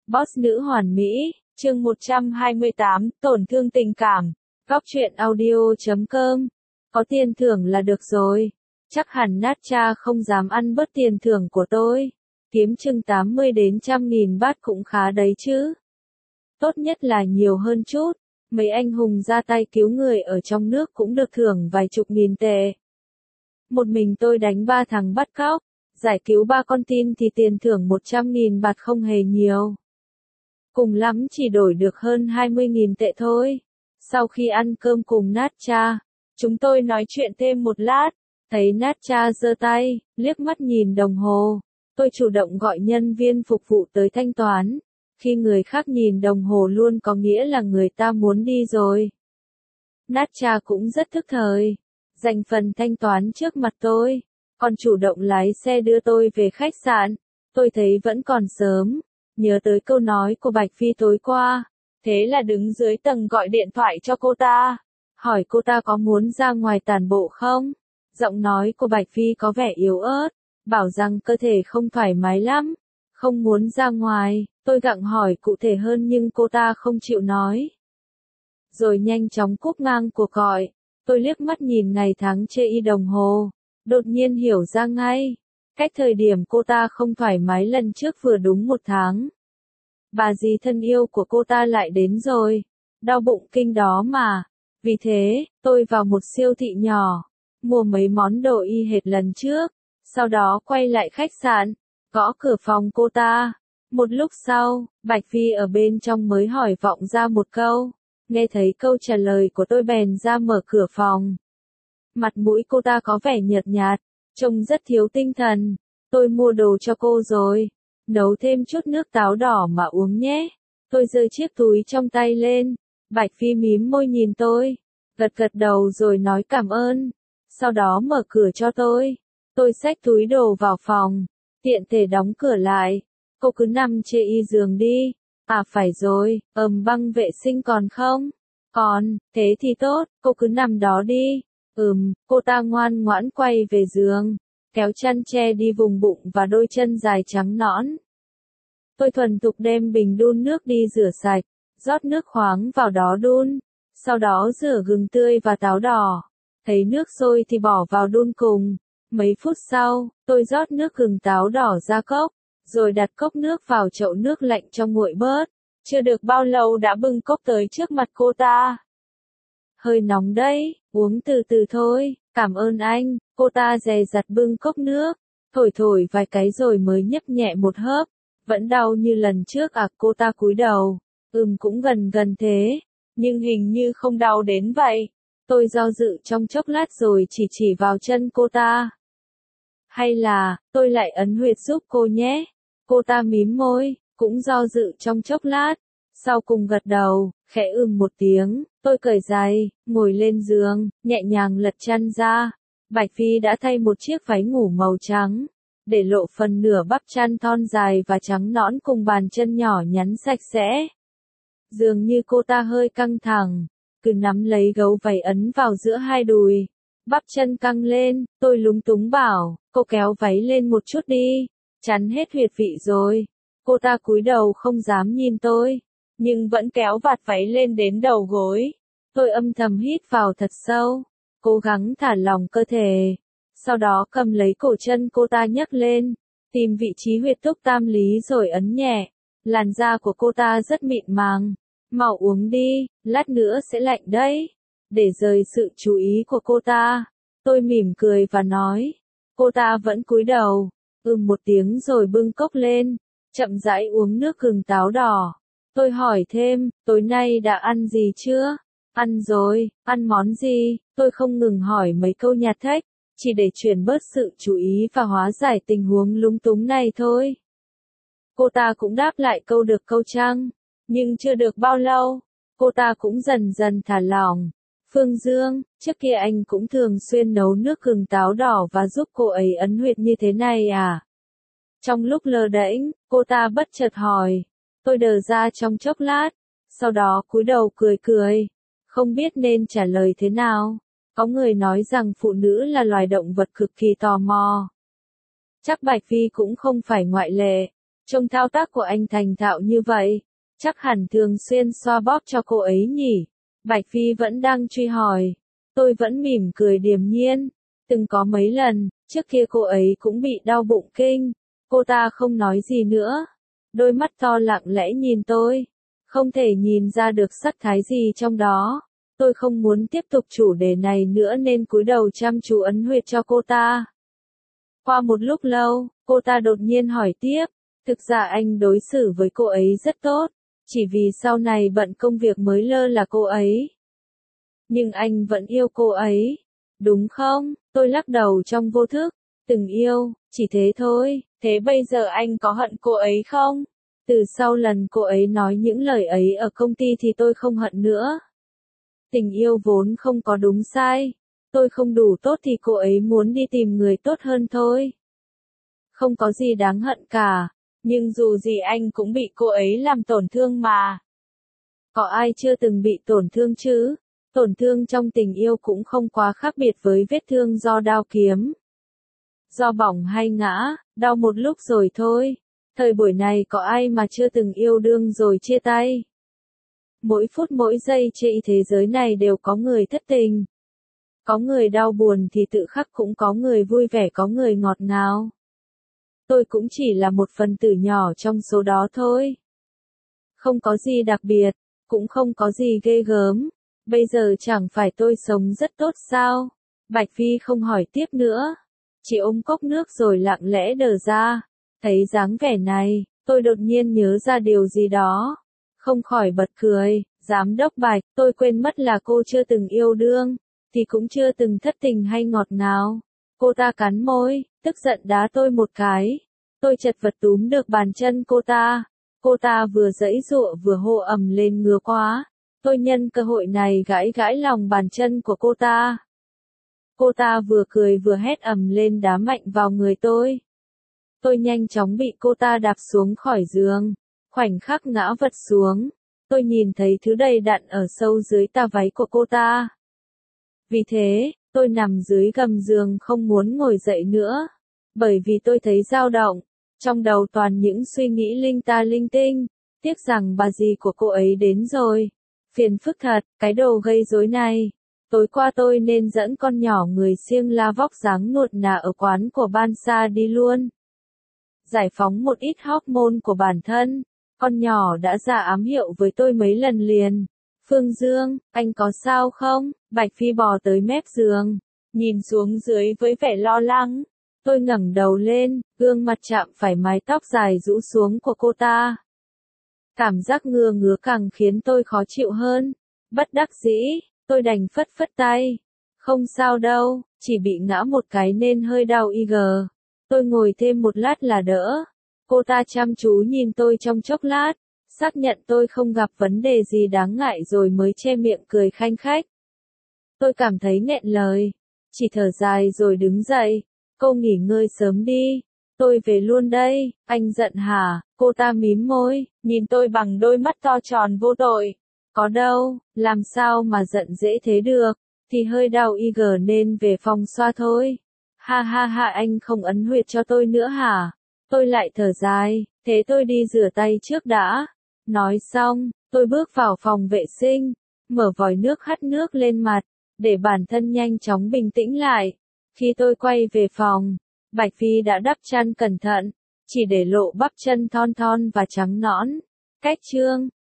Boss nữ hoàn mỹ, chương 128, tổn thương tình cảm. Góc truyện audio.com. Có tiền thưởng là được rồi. Chắc hẳn Natcha không dám ăn bớt tiền thưởng của tôi. Kiếm chừng 80 đến 100.000 baht cũng khá đấy chứ. Tốt nhất là nhiều hơn chút. Mấy anh hùng ra tay cứu người ở trong nước cũng được thưởng vài chục nghìn tệ. Một mình tôi đánh 3 thằng bắt cóc, giải cứu 3 con tin thì tiền thưởng 100.000 baht không hề nhiều. Cùng lắm chỉ đổi được hơn 20.000 tệ thôi. Sau khi ăn cơm cùng Natcha, chúng tôi nói chuyện thêm một lát. Thấy Natcha giơ tay, liếc mắt nhìn đồng hồ. Tôi chủ động gọi nhân viên phục vụ tới thanh toán. Khi người khác nhìn đồng hồ luôn có nghĩa là người ta muốn đi rồi. Natcha cũng rất thức thời, dành phần thanh toán trước mặt tôi, còn chủ động lái xe đưa tôi về khách sạn. Tôi thấy vẫn còn sớm, nhớ tới câu nói của Bạch Phi tối qua, thế là đứng dưới tầng gọi điện thoại cho cô ta, hỏi cô ta có muốn ra ngoài tản bộ không. Giọng nói của Bạch Phi có vẻ yếu ớt, bảo rằng cơ thể không thoải mái lắm, không muốn ra ngoài. Tôi gặng hỏi cụ thể hơn nhưng cô ta không chịu nói. Rồi nhanh chóng cúp ngang cuộc gọi. Tôi liếc mắt nhìn ngày tháng chê y đồng hồ, đột nhiên hiểu ra ngay. Cách thời điểm cô ta không thoải mái lần trước vừa đúng 1 tháng. Bà dì thân yêu của cô ta lại đến rồi. Đau bụng kinh đó mà. Vì thế, tôi vào một siêu thị nhỏ, mua mấy món đồ y hệt lần trước. Sau đó quay lại khách sạn, gõ cửa phòng cô ta. Một lúc sau, Bạch Phi ở bên trong mới hỏi vọng ra một câu. Nghe thấy câu trả lời của tôi bèn ra mở cửa phòng. Mặt mũi cô ta có vẻ nhợt nhạt, trông rất thiếu tinh thần. Tôi mua đồ cho cô rồi. Nấu thêm chút nước táo đỏ mà uống nhé. Tôi giơ chiếc túi trong tay lên. Bạch Phi mím môi nhìn tôi, gật gật đầu rồi nói cảm ơn. Sau đó mở cửa cho tôi. Tôi xách túi đồ vào phòng, tiện thể đóng cửa lại. Cô cứ nằm chê y giường đi. À phải rồi, băng vệ sinh còn không? Còn, thế thì tốt, cô cứ nằm đó đi. Cô ta ngoan ngoãn quay về giường, kéo chăn che đi vùng bụng và đôi chân dài trắng nõn. Tôi thuần thục đem bình đun nước đi rửa sạch, rót nước khoáng vào đó đun, sau đó rửa gừng tươi và táo đỏ. Thấy nước sôi thì bỏ vào đun cùng. Mấy phút sau, tôi rót nước gừng táo đỏ ra cốc, rồi đặt cốc nước vào chậu nước lạnh cho nguội bớt. Chưa được bao lâu đã bưng cốc tới trước mặt cô ta. Hơi nóng đấy, uống từ từ thôi, cảm ơn anh. Cô ta dè dặt bưng cốc nước, thổi thổi vài cái rồi mới nhấp nhẹ một hớp. Vẫn đau như lần trước à? Cô ta cúi đầu. Cũng gần gần thế, nhưng hình như không đau đến vậy. Tôi do dự trong chốc lát rồi chỉ vào chân cô ta. Hay là, tôi lại ấn huyệt giúp cô nhé. Cô ta mím môi, cũng do dự trong chốc lát. Sau cùng gật đầu, khẽ một tiếng. Tôi cởi giày, ngồi lên giường, nhẹ nhàng lật chăn ra. Bạch Phi đã thay một chiếc váy ngủ màu trắng, để lộ phần nửa bắp chân thon dài và trắng nõn cùng bàn chân nhỏ nhắn sạch sẽ. Dường như cô ta hơi căng thẳng, cứ nắm lấy gấu váy ấn vào giữa hai đùi. Bắp chân căng lên, tôi lúng túng bảo, cô kéo váy lên một chút đi, chắn hết huyệt vị rồi. Cô ta cúi đầu không dám nhìn tôi, nhưng vẫn kéo vạt váy lên đến đầu gối. Tôi âm thầm hít vào thật sâu, cố gắng thả lỏng cơ thể. Sau đó cầm lấy cổ chân cô ta nhấc lên, tìm vị trí huyệt túc tam lý rồi ấn nhẹ. Làn da của cô ta rất mịn màng. Mau uống đi, lát nữa sẽ lạnh đấy. Để rời sự chú ý của cô ta, tôi mỉm cười và nói. Cô ta vẫn cúi đầu, một tiếng rồi bưng cốc lên, chậm rãi uống nước gừng táo đỏ. Tôi hỏi thêm, tối nay đã ăn gì chưa? Ăn rồi, ăn món gì? Tôi không ngừng hỏi mấy câu nhạt thách, chỉ để chuyển bớt sự chú ý và hóa giải tình huống lúng túng này thôi. Cô ta cũng đáp lại câu được câu trăng, nhưng chưa được bao lâu, cô ta cũng dần dần thả lỏng. Phương Dương, trước kia anh cũng thường xuyên nấu nước gừng táo đỏ và giúp cô ấy ấn huyệt như thế này à? Trong lúc lơ đễnh, cô ta bất chợt hỏi. Tôi đờ ra trong chốc lát, sau đó cúi đầu cười cười, không biết nên trả lời thế nào. Có người nói rằng phụ nữ là loài động vật cực kỳ tò mò. Chắc Bạch Phi cũng không phải ngoại lệ. Trông thao tác của anh thành thạo như vậy, chắc hẳn thường xuyên xoa bóp cho cô ấy nhỉ. Bạch Phi vẫn đang truy hỏi. Tôi vẫn mỉm cười điềm nhiên. Từng có mấy lần, trước kia cô ấy cũng bị đau bụng kinh. Cô ta không nói gì nữa. Đôi mắt to lặng lẽ nhìn tôi. Không thể nhìn ra được sắc thái gì trong đó. Tôi không muốn tiếp tục chủ đề này nữa nên cúi đầu chăm chú ấn huyệt cho cô ta. Qua một lúc lâu, cô ta đột nhiên hỏi tiếp. Thực ra anh đối xử với cô ấy rất tốt. Chỉ vì sau này bận công việc mới lơ là cô ấy. Nhưng anh vẫn yêu cô ấy. Đúng không? Tôi lắc đầu trong vô thức. Từng yêu, chỉ thế thôi. Thế bây giờ anh có hận cô ấy không? Từ sau lần cô ấy nói những lời ấy ở công ty thì tôi không hận nữa. Tình yêu vốn không có đúng sai. Tôi không đủ tốt thì cô ấy muốn đi tìm người tốt hơn thôi. Không có gì đáng hận cả. Nhưng dù gì anh cũng bị cô ấy làm tổn thương mà. Có ai chưa từng bị tổn thương chứ? Tổn thương trong tình yêu cũng không quá khác biệt với vết thương do đao kiếm. Do bỏng hay ngã, đau một lúc rồi thôi. Thời buổi này có ai mà chưa từng yêu đương rồi chia tay? Mỗi phút mỗi giây trên thế giới này đều có người thất tình. Có người đau buồn thì tự khắc cũng có người vui vẻ, có người ngọt ngào. Tôi cũng chỉ là một phần tử nhỏ trong số đó thôi. Không có gì đặc biệt, cũng không có gì ghê gớm. Bây giờ chẳng phải tôi sống rất tốt sao? Bạch Phi không hỏi tiếp nữa. Chỉ ôm cốc nước rồi lặng lẽ đờ ra. Thấy dáng vẻ này, tôi đột nhiên nhớ ra điều gì đó. Không khỏi bật cười. Giám đốc Bạch, tôi quên mất là cô chưa từng yêu đương. Thì cũng chưa từng thất tình hay ngọt ngào. Cô ta cắn môi, tức giận đá tôi một cái. Tôi chật vật túm được bàn chân cô ta. Cô ta vừa giãy giụa vừa hô ầm lên ngứa quá. Tôi nhân cơ hội này gãi gãi lòng bàn chân của cô ta. Cô ta vừa cười vừa hét ầm lên đá mạnh vào người tôi. Tôi nhanh chóng bị cô ta đạp xuống khỏi giường. Khoảnh khắc ngã vật xuống. Tôi nhìn thấy thứ đầy đặn ở sâu dưới tà váy của cô ta. Vì thế, tôi nằm dưới gầm giường không muốn ngồi dậy nữa. Bởi vì tôi thấy dao động. Trong đầu toàn những suy nghĩ linh ta linh tinh. Tiếc rằng bà dì của cô ấy đến rồi. Phiền phức thật, cái đồ gây rối này. Tối qua tôi nên dẫn con nhỏ người siêng la vóc dáng nuột nà ở quán của Bansa đi luôn. Giải phóng một ít hormone của bản thân. Con nhỏ đã ra ám hiệu với tôi mấy lần liền. Phương Dương, anh có sao không? Bạch Phi bò tới mép giường. Nhìn xuống dưới với vẻ lo lắng. Tôi ngẩng đầu lên, gương mặt chạm phải mái tóc dài rũ xuống của cô ta. Cảm giác ngứa ngứa càng khiến tôi khó chịu hơn. Bất đắc dĩ, tôi đành phất phất tay. Không sao đâu, chỉ bị ngã một cái nên hơi đau IG. Tôi ngồi thêm một lát là đỡ. Cô ta chăm chú nhìn tôi trong chốc lát, xác nhận tôi không gặp vấn đề gì đáng ngại rồi mới che miệng cười khanh khách. Tôi cảm thấy nghẹn lời, chỉ thở dài rồi đứng dậy. Cô nghỉ ngơi sớm đi, tôi về luôn đây. Anh giận hả? Cô ta mím môi, nhìn tôi bằng đôi mắt to tròn vô tội. Có đâu, làm sao mà giận dễ thế được, thì hơi đau IG nên về phòng xoa thôi. Ha ha ha, anh không ấn huyệt cho tôi nữa hả? Tôi lại thở dài, thế tôi đi rửa tay trước đã. Nói xong, tôi bước vào phòng vệ sinh, mở vòi nước hắt nước lên mặt, để bản thân nhanh chóng bình tĩnh lại. Khi tôi quay về phòng, Bạch Phi đã đắp chăn cẩn thận, chỉ để lộ bắp chân thon thon và trắng nõn. Cách chương